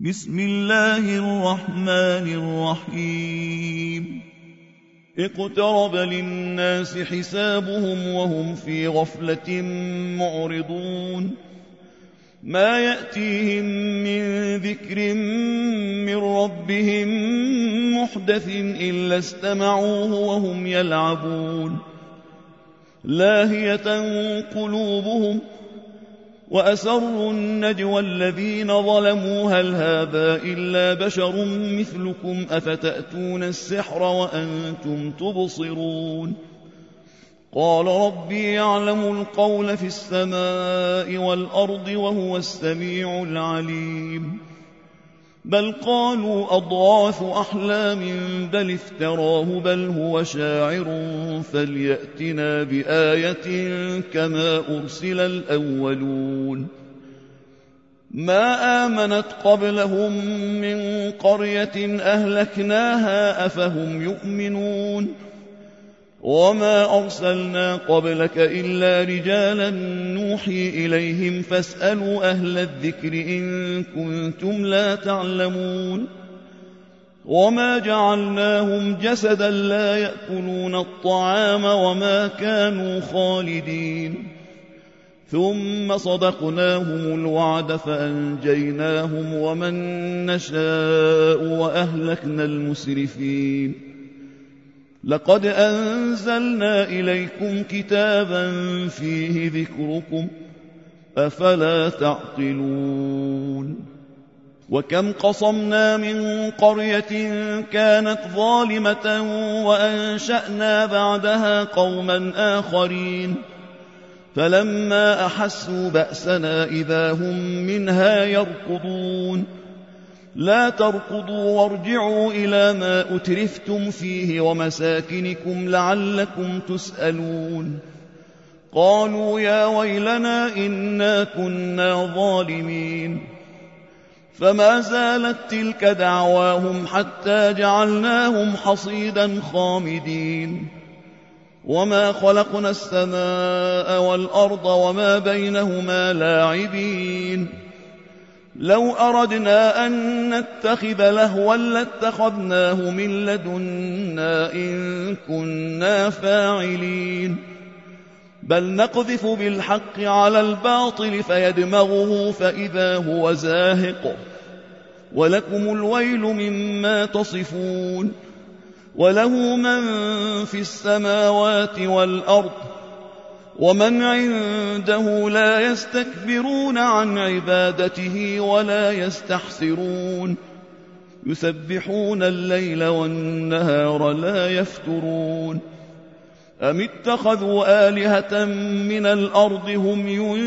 بسم الله الرحمن الرحيم اقترب للناس حسابهم وهم في غفلة معرضون ما يأتيهم من ذكر من ربهم محدث إلا استمعوه وهم يلعبون لاهية قلوبهم وأسروا النجوى الذين ظلموا هل هذا إلا بشر مثلكم أفتأتون السحر وأنتم تبصرون قال ربي يعلم القول في السماء والأرض وهو السميع العليم بل قالوا أضغاث أحلام بل افتراه بل هو شاعر فليأتنا بآية كما أرسل الأولون ما آمنت قبلهم من قرية أهلكناها أفهم يؤمنون وما أرسلنا قبلك إلا رجالا نوحي إليهم فاسألوا أهل الذكر إن كنتم لا تعلمون وما جعلناهم جسدا لا يأكلون الطعام وما كانوا خالدين ثم صدقناهم الوعد فأنجيناهم ومن نشاء وأهلكنا المسرفين لقد أنزلنا إليكم كتابا فيه ذكركم أفلا تعقلون وكم قصمنا من قرية كانت ظالمة وأنشأنا بعدها قوما آخرين فلما أحسوا بأسنا إذا هم منها يركضون لا تركضوا وارجعوا إلى ما أترفتم فيه ومساكنكم لعلكم تسألون قالوا يا ويلنا إنا كنا ظالمين فما زالت تلك دعواهم حتى جعلناهم حصيدا خامدين وما خلقنا السماء والأرض وما بينهما لاعبين لو أردنا أن نتخذ لهوا لاتخذناه من لدنا إن كنا فاعلين بل نقذف بالحق على الباطل فيدمغه فإذا هو زاهق ولكم الويل مما تصفون وله من في السماوات والأرض ومن عنده لا يستكبرون عن عبادته ولا يستحسرون يسبحون الليل والنهار لا يفترون أم اتخذوا آلهة من الأرض هم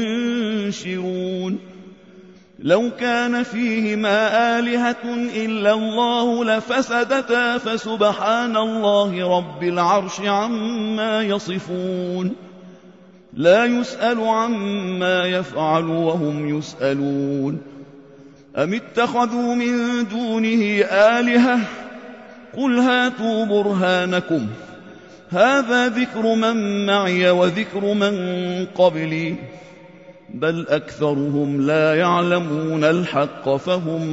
ينشرون لو كان فيهما آلهة إلا الله لفسدتا فسبحان الله رب العرش عما يصفون لا يسأل عما يفعل وهم يسألون أم اتخذوا من دونه آلهة قل هاتوا برهانكم هذا ذكر من معي وذكر من قبلي بل أكثرهم لا يعلمون الحق فهم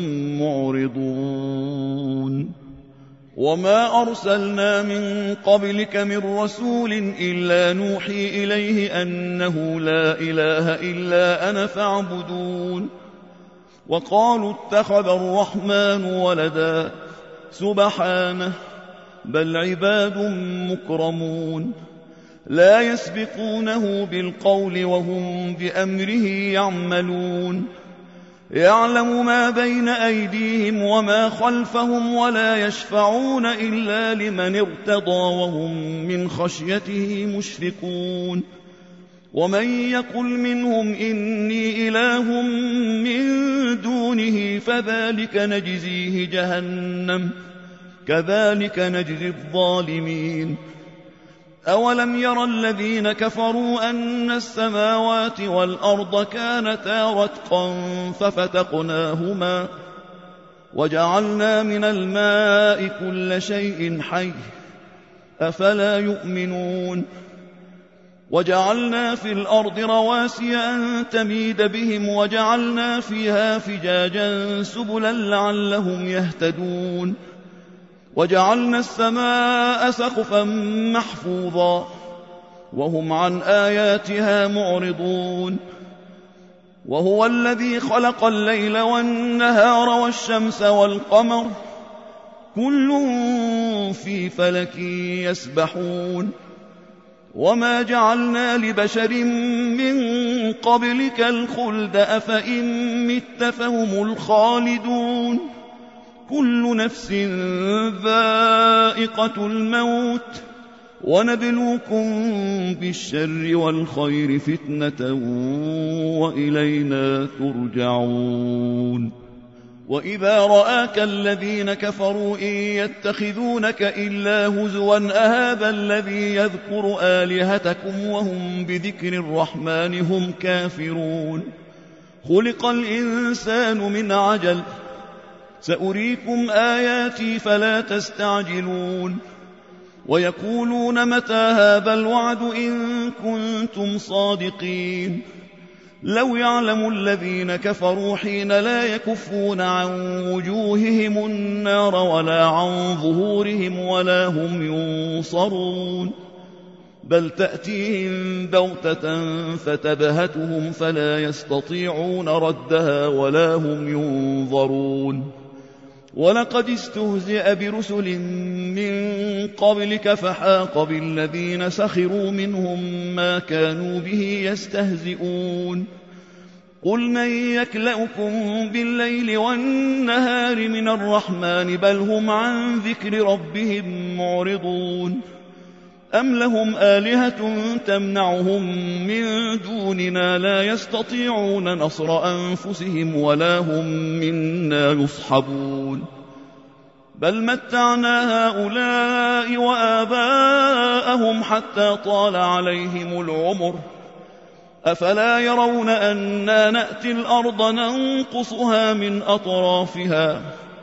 معرضون وما أرسلنا من قبلك من رسول إلا نوحي إليه أنه لا إله إلا أنا فاعبدون وقالوا اتخذ الرحمن ولدا سبحانه بل عباد مكرمون لا يسبقونه بالقول وهم بأمره يعملون يعلم ما بين أيديهم وما خلفهم ولا يشفعون إلا لمن ارتضى وهم من خشيته مشفقون ومن يقل منهم إني إله من دونه فذلك نجزيه جهنم كذلك نجزي الظالمين أولم ير الذين كفروا أن السماوات والأرض كانتا رتقا ففتقناهما وجعلنا من الماء كل شيء حي أفلا يؤمنون وجعلنا في الأرض رواسي أن تميد بهم وجعلنا فيها فجاجا سبلا لعلهم يهتدون وجعلنا السماء سقفا محفوظا وهم عن آياتها معرضون وهو الذي خلق الليل والنهار والشمس والقمر كل في فلك يسبحون وما جعلنا لبشر من قبلك الخلد أفإن مت فهم الخالدون كل نفس ذائقة الموت ونبلوكم بالشر والخير فتنة وإلينا ترجعون وإذا رآك الذين كفروا إن يتخذونك إلا هزوا أهذا الذي يذكر آلهتكم وهم بذكر الرحمن هم كافرون خلق الإنسان من عجل سأريكم آياتي فلا تستعجلون ويقولون متى هذا الوعد إن كنتم صادقين لو يعلم الذين كفروا حين لا يكفون عن وجوههم النار ولا عن ظهورهم ولا هم ينصرون بل تأتيهم بغتة فتبهتهم فلا يستطيعون ردها ولا هم ينظرون ولقد استهزئ برسل من قبلك فحاق بالذين سخروا منهم ما كانوا به يستهزئون قل من يكلؤكم بالليل والنهار من الرحمن بل هم عن ذكر ربهم معرضون أم لهم آلهة تمنعهم من دوننا لا يستطيعون نصر أنفسهم ولا هم منا يصحبون بل متعنا هؤلاء وآباءهم حتى طال عليهم العمر أفلا يرون أنا نأتي الأرض ننقصها من أطرافها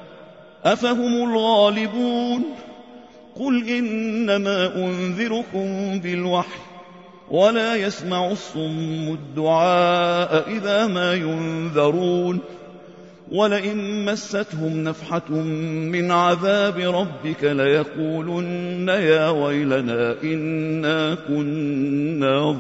أفهم الغالبون قل إنما أنذركم بالوحي ولا يسمع الصم الدعاء إذا ما ينذرون ولئن مستهم نفحة من عذاب ربك ليقولن يا ويلنا إنا كنا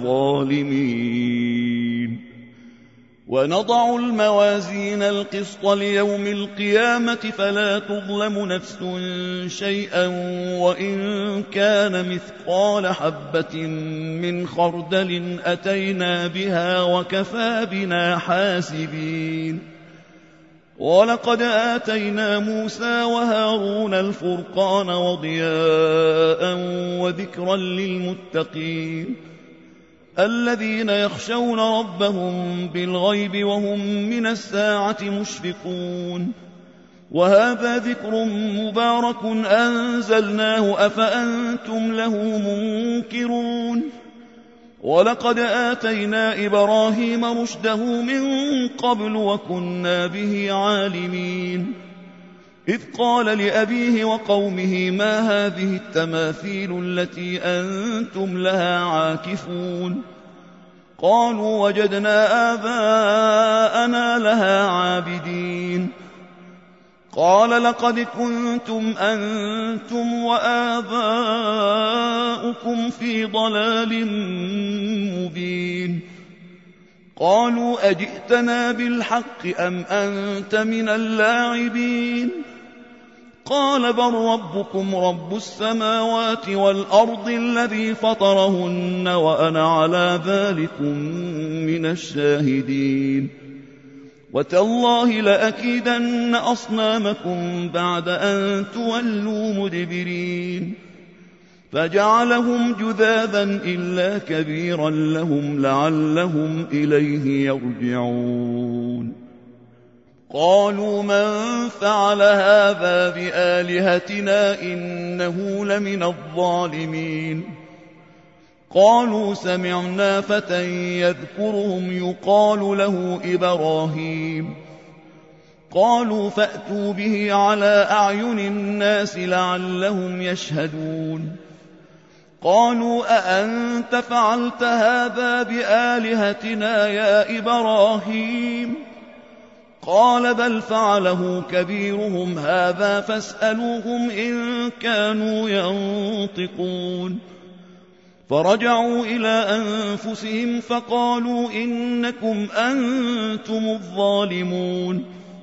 ظالمين ونضع الموازين القسط ليوم القيامة فلا تظلم نفس شيئا وإن كان مثقال حبة من خردل أتينا بها وكفى بنا حاسبين ولقد آتينا موسى وهارون الفرقان وضياء وذكرا للمتقين الذين يخشون ربهم بالغيب وهم من الساعة مشفقون وهذا ذكر مبارك أنزلناه أفأنتم له منكرون ولقد آتينا إبراهيم رشده من قبل وكنا به عالمين إذ قال لأبيه وقومه ما هذه التماثيل التي أنتم لها عاكفون قالوا وجدنا آباءنا لها عابدين قال لقد كنتم أنتم وآباؤكم في ضلال مبين قالوا أجئتنا بالحق أم أنت من اللاعبين قال بل ربكم رب السماوات والأرض الذي فطرهن وأنا على ذلكم من الشاهدين وتالله لأكيدن أصنامكم بعد أن تولوا مدبرين فجعلهم جذاذا إلا كبيرا لهم لعلهم إليه يرجعون قالوا من فعل هذا بآلهتنا إنه لمن الظالمين قالوا سمعنا فتى يذكرهم يقال له إبراهيم قالوا فأتوا به على أعين الناس لعلهم يشهدون قالوا أأنت فعلت هذا بآلهتنا يا إبراهيم؟ قال بل فعله كبيرهم هذا فاسألوهم إن كانوا ينطقون. فرجعوا إلى أنفسهم فقالوا إنكم أنتم الظالمون.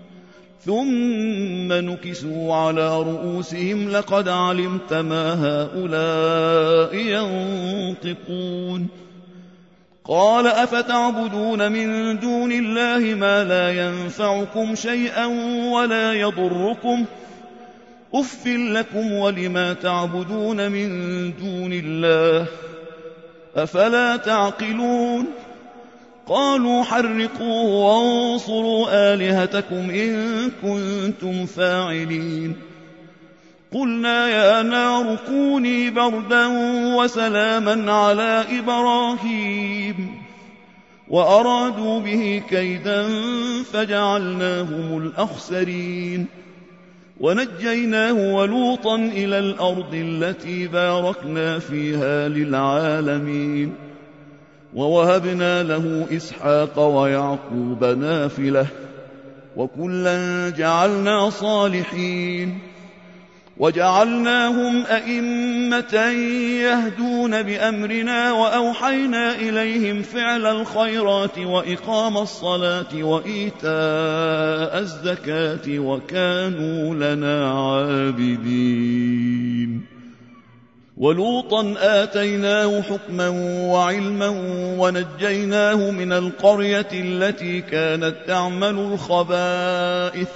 ثم نكسوا على رؤوسهم لقد علمت ما هؤلاء ينطقون. قال أفتعبدون من دون الله ما لا ينفعكم شيئا ولا يضركم أف لكم ولما تعبدون من دون الله أفلا تعقلون. قالوا حرقوه وانصروا آلهتكم إن كنتم فاعلين. قلنا يا نار كوني بردا وسلاما على إبراهيم وأرادوا به كيدا فجعلناهم الأخسرين. ونجيناه ولوطا إلى الأرض التي باركنا فيها للعالمين. ووهبنا له إسحاق ويعقوب نافلة وكلا جعلنا صالحين. وجعلناهم أئمة يهدون بأمرنا وأوحينا إليهم فعل الخيرات وإقام الصلاة وإيتاء الزكاة وكانوا لنا عابدين. ولوطا آتيناه حكما وعلما ونجيناه من القرية التي كانت تعمل الخبائث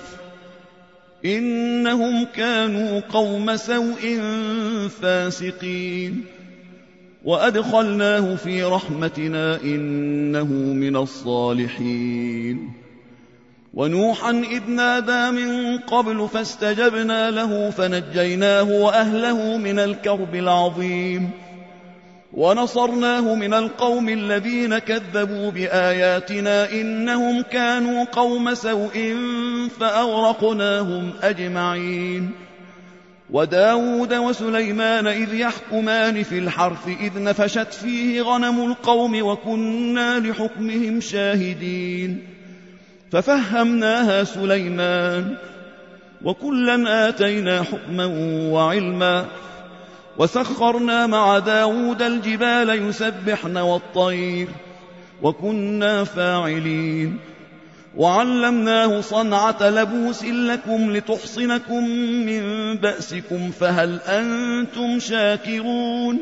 إنهم كانوا قوم سوء فاسقين. وأدخلناه في رحمتنا إنه من الصالحين. ونوحا إذ نادى من قبل فاستجبنا له فنجيناه وأهله من الكرب العظيم. ونصرناه من القوم الذين كذبوا بآياتنا إنهم كانوا قوم سوء فأغرقناهم أجمعين. وداود وسليمان إذ يحكمان في الحرث إذ نفشت فيه غنم القوم وكنا لحكمهم شاهدين. ففهمناها سليمان وكلا آتينا حكما وعلما. وسخرنا مع داود الجبال يسبحن والطير وكنا فاعلين. وعلمناه صنعة لبوس لكم لتحصنكم من بأسكم فهل أنتم شاكرون.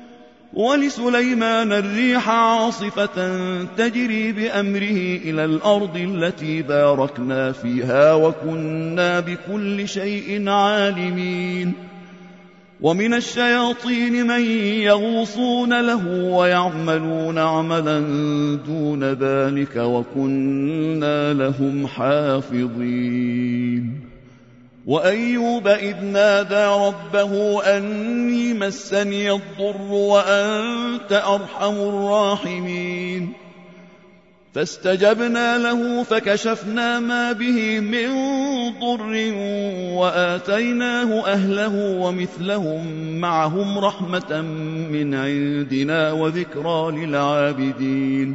ولسليمان الريح عاصفة تجري بأمره إلى الأرض التي باركنا فيها وكنا بكل شيء عالمين. ومن الشياطين من يغوصون له ويعملون عملا دون ذلك وكنا لهم حافظين. وأيوب إذ نادى ربه أني مسني الضر وأنت أرحم الراحمين. فاستجبنا له فكشفنا ما به من ضر وآتيناه أهله ومثلهم معهم رحمة من عندنا وذكرى للعابدين.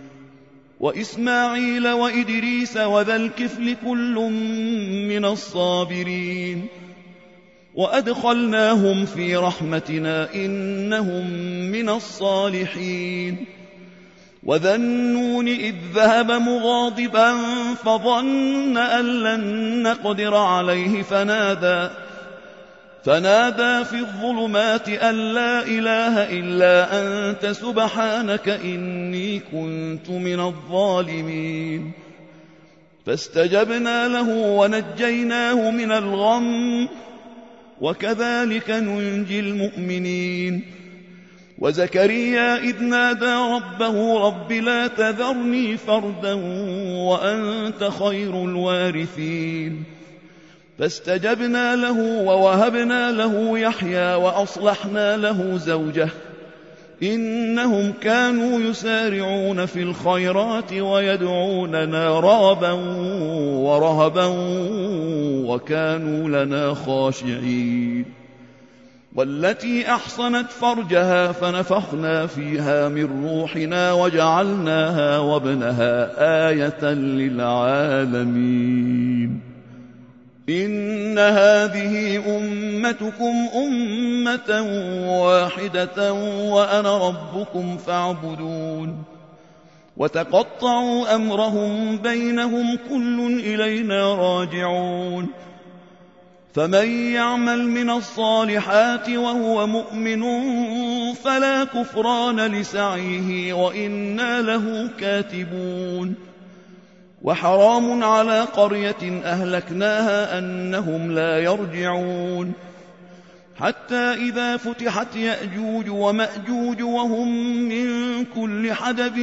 وإسماعيل وإدريس وذا الكفل كل من الصابرين. وأدخلناهم في رحمتنا إنهم من الصالحين. وذا النون إذ ذهب مغاضبا فظن أن لن نقدر عليه فنادى في الظلمات أن لا إله إلا أنت سبحانك إني كنت من الظالمين. فاستجبنا له ونجيناه من الغم وكذلك ننجي المؤمنين. وزكريا إذ نادى ربه رب لا تذرني فردا وأنت خير الوارثين. فاستجبنا له ووهبنا له يحيى وأصلحنا له زوجه إنهم كانوا يسارعون في الخيرات ويدعوننا رغبا ورهبا وكانوا لنا خاشعين. والتي أحصنت فرجها فنفخنا فيها من روحنا وجعلناها وابنها آية للعالمين. إن هذه أمتكم أمة واحدة وأنا ربكم فاعبدون. وتقطعوا أمرهم بينهم كل إلينا راجعون. فمن يعمل من الصالحات وهو مؤمن فلا كفران لسعيه وإنا له كاتبون. وحرام على قرية أهلكناها أنهم لا يرجعون حتى إذا فتحت يأجوج ومأجوج وهم من كل حدب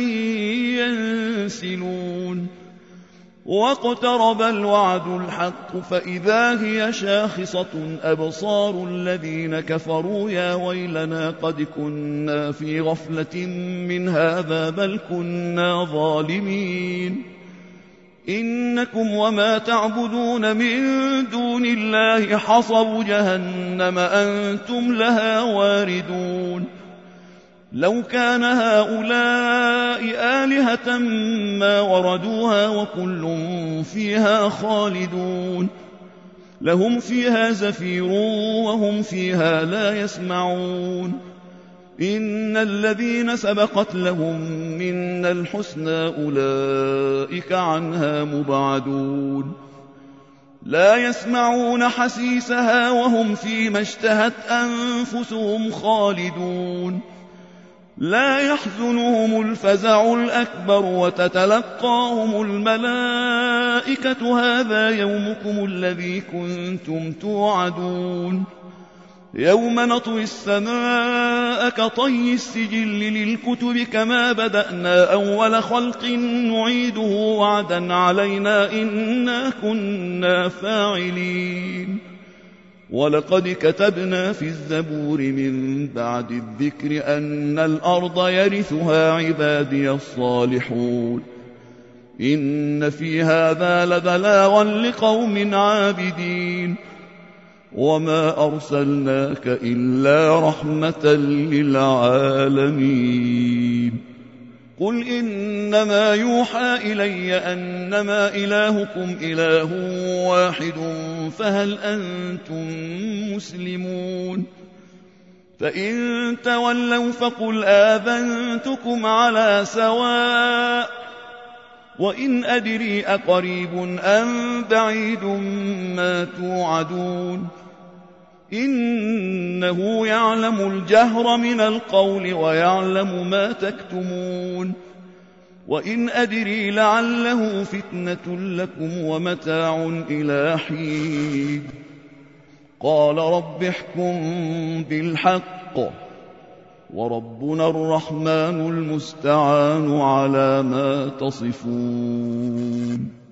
ينسلون. واقترب الوعد الحق فإذا هي شاخصة أبصار الذين كفروا يا ويلنا قد كنا في غفلة من هذا بل كنا ظالمين. إنكم وما تعبدون من دون الله حصب جهنم أنتم لها واردون. لو كان هؤلاء آلهة ما وردوها وكل فيها خالدون. لهم فيها زفير وهم فيها لا يسمعون. إن الذين سبقت لهم منا الحسنى أولئك عنها مبعدون. لا يسمعون حسيسها وهم فيما اشتهت أنفسهم خالدون. لا يحزنهم الفزع الأكبر وتتلقاهم الملائكة هذا يومكم الذي كنتم توعدون. يوم نطوي السماء كطي السجل للكتب كما بدأنا أول خلق نعيده وعدا علينا إنا كنا فاعلين. ولقد كتبنا في الزبور من بعد الذكر أن الأرض يرثها عبادي الصالحون. إن في هذا لبلاغا لقوم عابدين. وما أرسلناك إلا رحمة للعالمين. قل إنما يوحى إلي أنما إلهكم إله واحد فهل أنتم مسلمون؟ فإن تولوا فقل آذنتكم على سواء. وإن أدري أقريب أم بعيد ما توعدون. إنه يعلم الجهر من القول ويعلم ما تكتمون. وإن أدري لعله فتنة لكم ومتاع إلى حين. قال رب احكم بالحق وربنا الرحمن المستعان على ما تصفون.